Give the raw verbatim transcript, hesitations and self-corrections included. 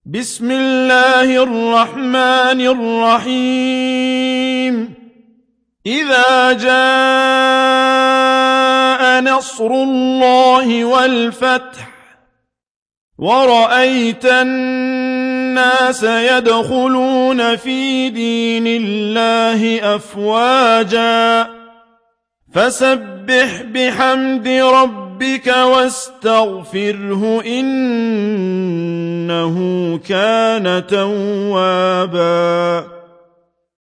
بسم الله الرحمن الرحيم إذا جاء نصر الله والفتح ورأيت الناس يدخلون في دين الله أفواجا فسبح بحمد ربك واستغفره إنه كان توابا